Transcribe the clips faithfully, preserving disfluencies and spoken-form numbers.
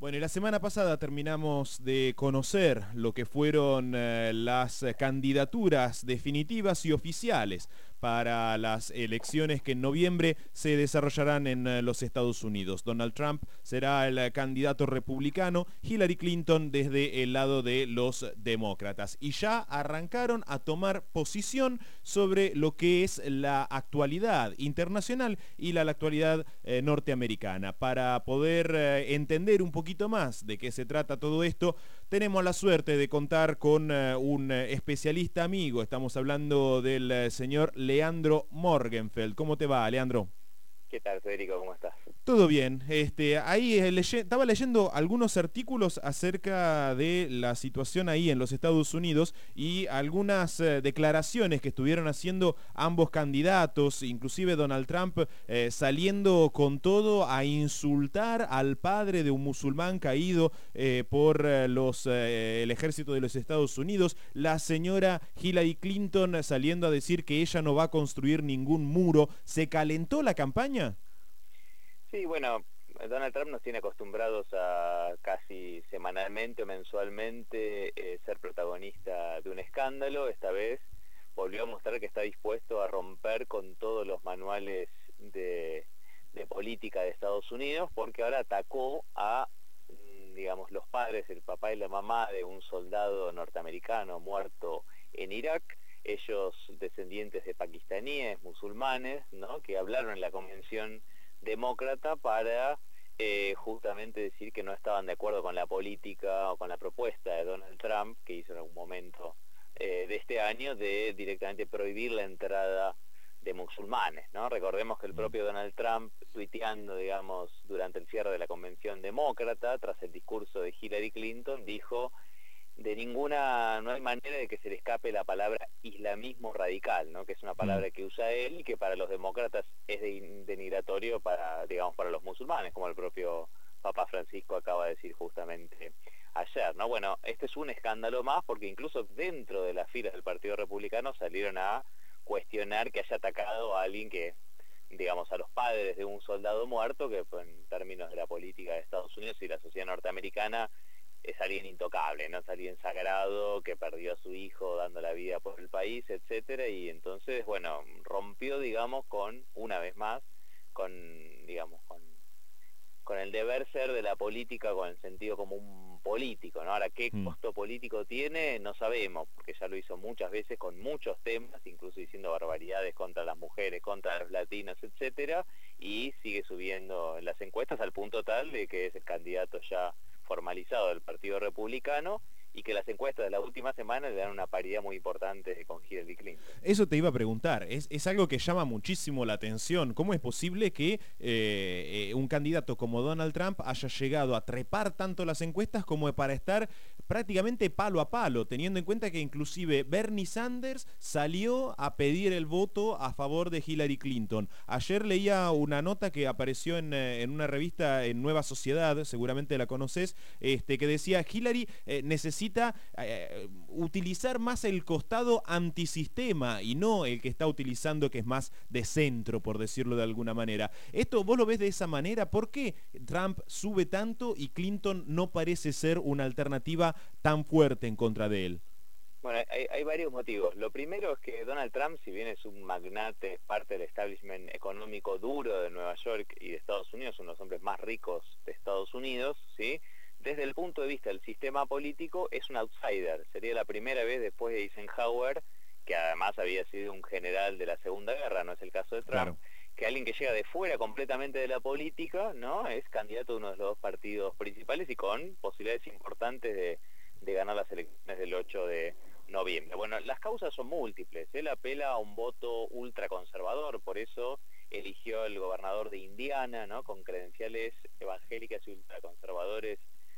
Bueno, y la semana pasada terminamos de conocer lo que fueron eh, las eh, candidaturas definitivas y oficiales para las elecciones que en noviembre se desarrollarán en eh, los Estados Unidos. Donald Trump será el eh, candidato republicano, Hillary Clinton desde el lado de los demócratas. Y ya arrancaron a tomar posición sobre lo que es la actualidad internacional y la, la actualidad eh, norteamericana. Para poder eh, entender un poquito más de qué se trata todo esto, tenemos la suerte de contar con uh, un uh, especialista amigo. Estamos hablando del uh, señor Leandro Morgenfeld. ¿Cómo te va, Leandro? ¿Qué tal, Federico? ¿Cómo estás? Todo bien. Este, ahí eh, leye, estaba leyendo algunos artículos acerca de la situación ahí en los Estados Unidos y algunas eh, declaraciones que estuvieron haciendo ambos candidatos, inclusive Donald Trump eh, saliendo con todo a insultar al padre de un musulmán caído eh, por eh, los, eh, el ejército de los Estados Unidos, la señora Hillary Clinton saliendo a decir que ella no va a construir ningún muro. ¿Se calentó la campaña? Sí, bueno, Donald Trump nos tiene acostumbrados a casi semanalmente o mensualmente eh, ser protagonista de un escándalo. Esta vez volvió a mostrar que está dispuesto a romper con todos los manuales de, de política de Estados Unidos, porque ahora atacó a, digamos, los padres, el papá y la mamá de un soldado norteamericano muerto en Irak, ellos descendientes de pakistaníes, musulmanes, ¿no?, que hablaron en la convención demócrata para eh, justamente decir que no estaban de acuerdo con la política o con la propuesta de Donald Trump, que hizo en algún momento eh, de este año, de directamente prohibir la entrada de musulmanes, ¿no? Recordemos que el propio Donald Trump, tuiteando, digamos, durante el cierre de la convención demócrata, tras el discurso de Hillary Clinton, dijo: de ninguna, no hay manera de que se le escape la palabra islamismo radical, ¿no?, que es una palabra que usa él y que para los demócratas es de, denigratorio para, digamos, para los musulmanes, como el propio Papa Francisco acaba de decir justamente ayer, ¿no? Bueno, este es un escándalo más, porque incluso dentro de las filas del Partido Republicano salieron a cuestionar que haya atacado a alguien que, digamos, a los padres de un soldado muerto, que en términos de la política de Estados Unidos y la sociedad norteamericana es alguien intocable, no es alguien sagrado que perdió a su hijo dando la vida por el país, etcétera, y entonces, bueno, rompió, digamos, con, una vez más, con, digamos, con, con el deber ser de la política, con el sentido como un político, ¿no? Ahora, ¿qué mm. costo político tiene? No sabemos, porque ya lo hizo muchas veces con muchos temas, incluso diciendo barbaridades contra las mujeres, contra los latinos, etcétera, y sigue subiendo en las encuestas al punto tal de que es el candidato ya formalizado del Partido Republicano, y que las encuestas de la última semana le dan una paridad muy importante con Hillary Clinton. Eso te iba a preguntar, es, es algo que llama muchísimo la atención. ¿Cómo es posible que eh, eh, un candidato como Donald Trump haya llegado a trepar tanto las encuestas como para estar prácticamente palo a palo, teniendo en cuenta que inclusive Bernie Sanders salió a pedir el voto a favor de Hillary Clinton? Ayer leía una nota que apareció en, en una revista en Nueva Sociedad, seguramente la conoces, este, que decía: Hillary eh, necesita necesita eh, utilizar más el costado antisistema y no el que está utilizando, que es más de centro, por decirlo de alguna manera. ¿Esto vos lo ves de esa manera? ¿Por qué Trump sube tanto y Clinton no parece ser una alternativa tan fuerte en contra de él? Bueno, hay, hay varios motivos. Lo primero es que Donald Trump, si bien es un magnate, parte del establishment económico duro de Nueva York y de Estados Unidos, uno de los hombres más ricos de Estados Unidos, ¿sí?, desde el punto de vista del sistema político es un outsider. Sería la primera vez después de Eisenhower, que además había sido un general de la Segunda Guerra, no es el caso de Trump, claro, que alguien que llega de fuera completamente de la política, ¿no?, es candidato de uno de los dos partidos principales y con posibilidades importantes de, de ganar las elecciones del ocho de noviembre. Bueno, las causas son múltiples. Él apela a un voto ultraconservador, por eso eligió el gobernador de Indiana, ¿no?, con credenciales evangélicas y ultraconservadores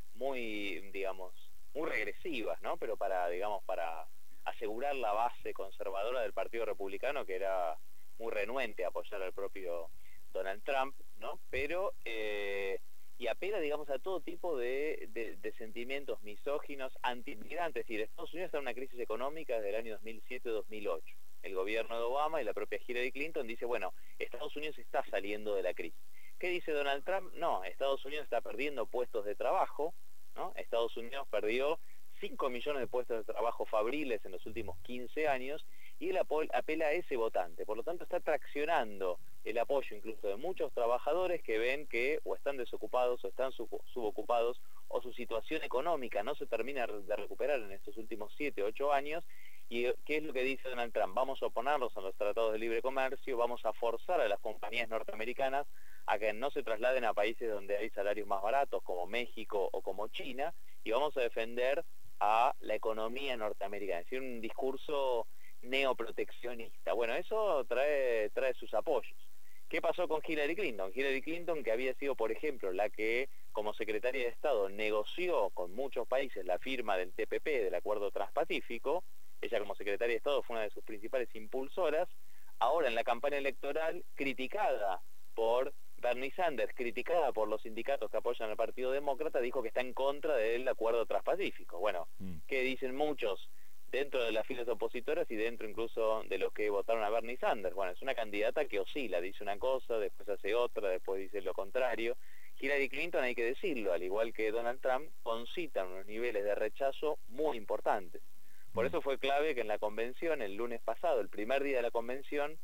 muy, digamos, muy regresivas, ¿no?, pero para, digamos, para asegurar la base conservadora del Partido Republicano, que era muy renuente a apoyar al propio Donald Trump, ¿no?, pero eh, y apela, digamos, a todo tipo de, de, de sentimientos misóginos, anti-inmigrantes. Es decir, Estados Unidos está en una crisis económica desde el año dos mil siete dos mil ocho. El gobierno de Obama y la propia Hillary Clinton dice, bueno, Estados Unidos está saliendo de la crisis. ¿qué dice Donald Trump? No, Estados Unidos está perdiendo puestos de trabajo, ¿no? Estados Unidos perdió cinco millones de puestos de trabajo fabriles en los últimos quince años, y él apela a ese votante. Por lo tanto, está traccionando el apoyo incluso de muchos trabajadores que ven que o están desocupados o están sub subocupados, o su situación económica no se termina de recuperar en estos últimos siete, ocho años. ¿Y qué es lo que dice Donald Trump? Vamos a oponernos a los tratados de libre comercio, vamos a forzar a las compañías norteamericanas a que no se trasladen a países donde hay salarios más baratos, como México o como China, y vamos a defender a la economía norteamericana. Es decir, un discurso neoproteccionista. Bueno, eso trae, trae sus apoyos. ¿Qué pasó con Hillary Clinton? Hillary Clinton, que había sido, por ejemplo, la que como secretaria de Estado negoció con muchos países la firma del T P P, del Acuerdo Transpacífico, ella como secretaria de Estado fue una de sus principales impulsoras, ahora en la campaña electoral, criticada por Bernie Sanders, criticada por los sindicatos que apoyan al Partido Demócrata, dijo que está en contra del Acuerdo Transpacífico. Bueno, mm. ¿qué dicen muchos dentro de las filas opositoras y dentro incluso de los que votaron a Bernie Sanders? Bueno, es una candidata que oscila, dice una cosa, después hace otra, después dice lo contrario. Hillary Clinton, hay que decirlo, al igual que Donald Trump, concita unos niveles de rechazo muy importantes. Por eso fue clave que en la convención, el lunes pasado, el primer día de la convención,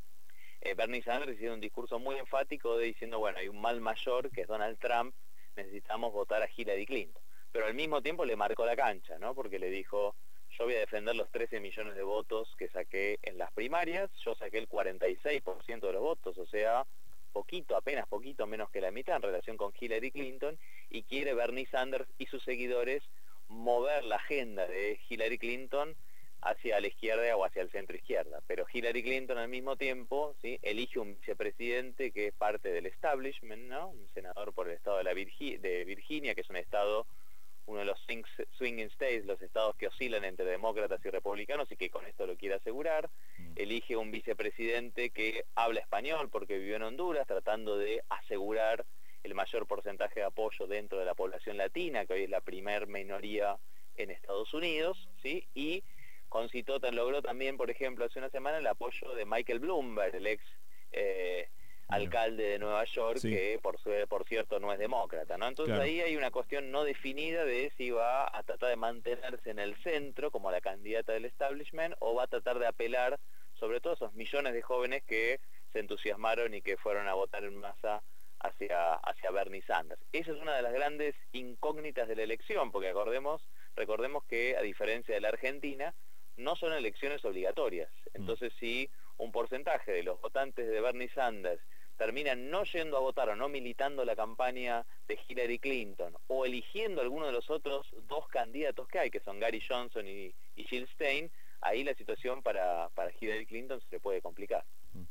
eh, Bernie Sanders hizo un discurso muy enfático de diciendo, bueno, hay un mal mayor que es Donald Trump, necesitamos votar a Hillary Clinton. Pero al mismo tiempo le marcó la cancha, ¿no? Porque le dijo, yo voy a defender los trece millones de votos que saqué en las primarias, yo saqué el cuarenta y seis por ciento de los votos, o sea, poquito, apenas poquito menos que la mitad en relación con Hillary Clinton, y quiere Bernie Sanders y sus seguidores mover la agenda de Hillary Clinton hacia la izquierda o hacia el centro izquierda. Pero Hillary Clinton al mismo tiempo, ¿sí?, elige un vicepresidente que es parte del establishment, ¿no? Un senador por el estado de, la Virgi de Virginia, que es un estado, uno de los swinging states, los estados que oscilan entre demócratas y republicanos, y que con esto lo quiere asegurar. Mm. Elige un vicepresidente que habla español porque vivió en Honduras, tratando de asegurar el mayor porcentaje de apoyo dentro de la población latina, que hoy es la primer minoría en Estados Unidos, ¿sí? Y concitó, logró también, por ejemplo, hace una semana el apoyo de Michael Bloomberg, el ex eh, alcalde de Nueva York, sí, que por, su, por cierto no es demócrata, ¿no? Entonces claro, ahí hay una cuestión no definida de si va a tratar de mantenerse en el centro como la candidata del establishment, o va a tratar de apelar sobre todo a esos millones de jóvenes que se entusiasmaron y que fueron a votar en masa hacia, hacia Bernie Sanders. Esa es una de las grandes incógnitas de la elección, porque acordemos, recordemos que a diferencia de la Argentina, no son elecciones obligatorias. Entonces, si un porcentaje de los votantes de Bernie Sanders terminan no yendo a votar o no militando la campaña de Hillary Clinton, o eligiendo alguno de los otros dos candidatos que hay, que son Gary Johnson y, y Jill Stein, ahí la situación para, para Hillary Clinton se le puede complicar.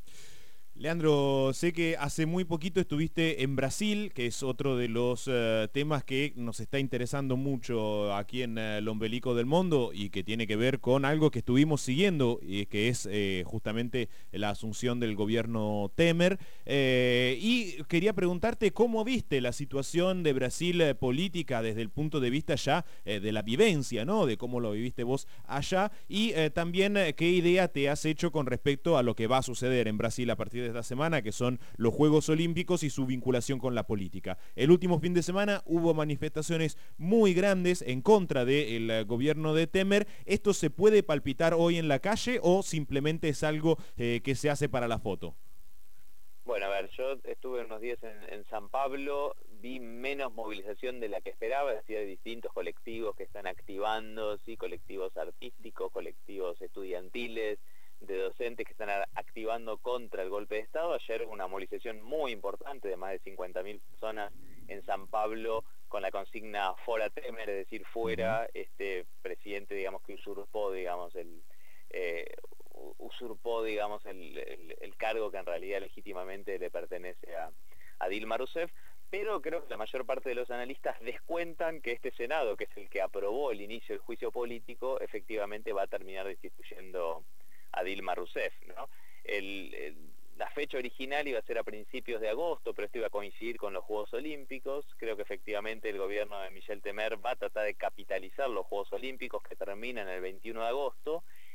Leandro, sé que hace muy poquito estuviste en Brasil, que es otro de los uh, temas que nos está interesando mucho aquí en uh, el Ombelico del Mundo, y que tiene que ver con algo que estuvimos siguiendo, y que es eh, justamente la asunción del gobierno Temer. Eh, y quería preguntarte cómo viste la situación de Brasil eh, política desde el punto de vista ya eh, de la vivencia, ¿no? De cómo lo viviste vos allá, y eh, también eh, qué idea te has hecho con respecto a lo que va a suceder en Brasil a partir de esta semana, que son los Juegos Olímpicos y su vinculación con la política. El último fin de semana hubo manifestaciones muy grandes en contra del gobierno de Temer. ¿Esto se puede palpitar hoy en la calle o simplemente es algo eh, que se hace para la foto? Bueno, a ver, yo estuve unos días en, en San Pablo, vi menos movilización de la que esperaba, es decir, de distintos colectivos que están activando, sí, colectivos artísticos, colectivos estudiantiles, de docentes que están activando contra el golpe de Estado. Ayer una movilización muy importante de más de cincuenta mil personas en San Pablo con la consigna Fora Temer, es decir, fuera este presidente, digamos, que usurpó, digamos, el eh, usurpó, digamos, el, el, el cargo que en realidad legítimamente le pertenece a, a Dilma Rousseff. Pero creo que la mayor parte de los analistas descuentan que este Senado, que es el que aprobó el inicio del juicio político, efectivamente va a terminar destituyendo a Dilma Rousseff, ¿no? El, el, la fecha original iba a ser a principios de agosto, pero esto iba a coincidir con los Juegos Olímpicos. Creo que efectivamente el gobierno de Michel Temer va a tratar de capitalizar los Juegos Olímpicos que terminan el veintiuno de agosto,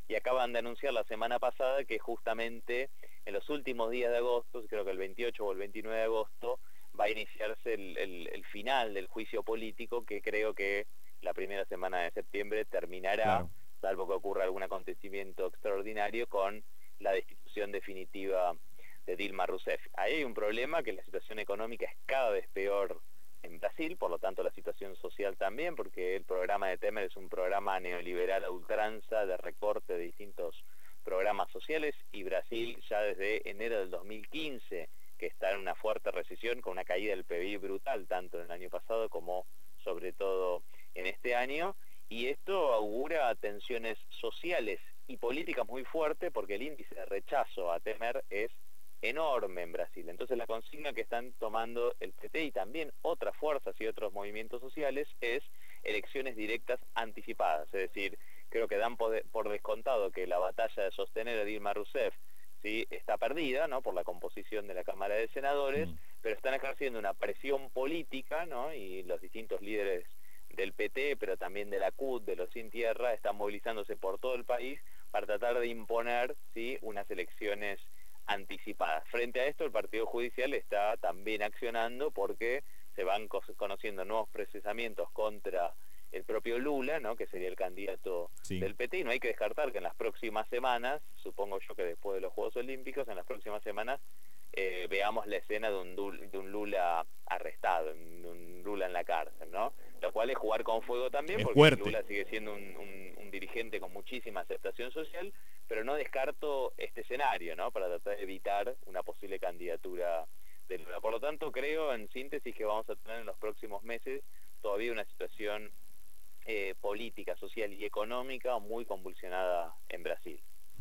y acaban de anunciar la semana pasada que justamente en los últimos días de agosto, creo que el veintiocho o el veintinueve de agosto, va a iniciarse el, el, el final del juicio político, que creo que la primera semana de septiembre terminará, Claro. salvo que ocurra algún acontecimiento extraordinario, con la destitución definitiva de Dilma Rousseff. Ahí hay un problema, que la situación económica es cada vez peor en Brasil, por lo tanto la situación social también, porque el programa de Temer es un programa neoliberal a ultranza de recorte de distintos programas sociales, y Brasil ya desde enero del dos mil quince que está en una fuerte recesión, con una caída del P B I brutal, tanto en el año pasado como sobre todo en este año, y esto augura tensiones sociales y políticas muy fuertes, porque el índice de rechazo a Temer es enorme en Brasil. Entonces la consigna que están tomando el P T y también otras fuerzas y otros movimientos sociales es elecciones directas anticipadas, es decir, creo que dan por descontado que la batalla de sostener a Dilma Rousseff, ¿sí?, está perdida, ¿no?, por la composición de la Cámara de Senadores, mm. pero están ejerciendo una presión política, ¿no?, y los distintos líderes del P T, pero también de la C U T, de los Sin Tierra, están movilizándose por todo el país para tratar de imponer, ¿sí?, unas elecciones anticipadas. Frente a esto, el Partido Judicial está también accionando, porque se van conociendo nuevos procesamientos contra el propio Lula, ¿no?, que sería el candidato sí. del P T, y no hay que descartar que en las próximas semanas, supongo yo que después de los Juegos Olímpicos, en las próximas semanas eh, veamos la escena de un, de un Lula arrestado, de un Lula en la cárcel, ¿no? Lo cual es jugar con fuego también, es porque fuerte. Lula sigue siendo un, un, un dirigente con muchísima aceptación social, pero no descarto este escenario, ¿no?, para tratar de evitar una posible candidatura de Lula. Por lo tanto, creo, en síntesis, que vamos a tener en los próximos meses todavía una situación eh, política, social y económica muy convulsionada en Brasil.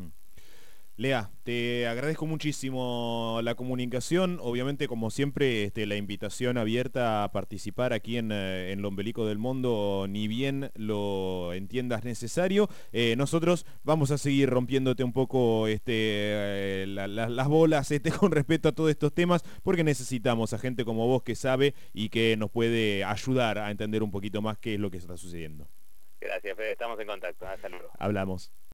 Lea, te agradezco muchísimo la comunicación, obviamente como siempre este, la invitación abierta a participar aquí en, en Lo Ombelico del Mundo, ni bien lo entiendas necesario. Eh, nosotros vamos a seguir rompiéndote un poco este, eh, la, la, las bolas este, con respecto a todos estos temas, porque necesitamos a gente como vos que sabe y que nos puede ayudar a entender un poquito más qué es lo que está sucediendo. Gracias, Fede, estamos en contacto. Hasta luego. Hablamos.